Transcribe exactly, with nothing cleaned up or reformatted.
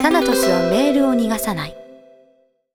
タナトスはメールを逃がさない。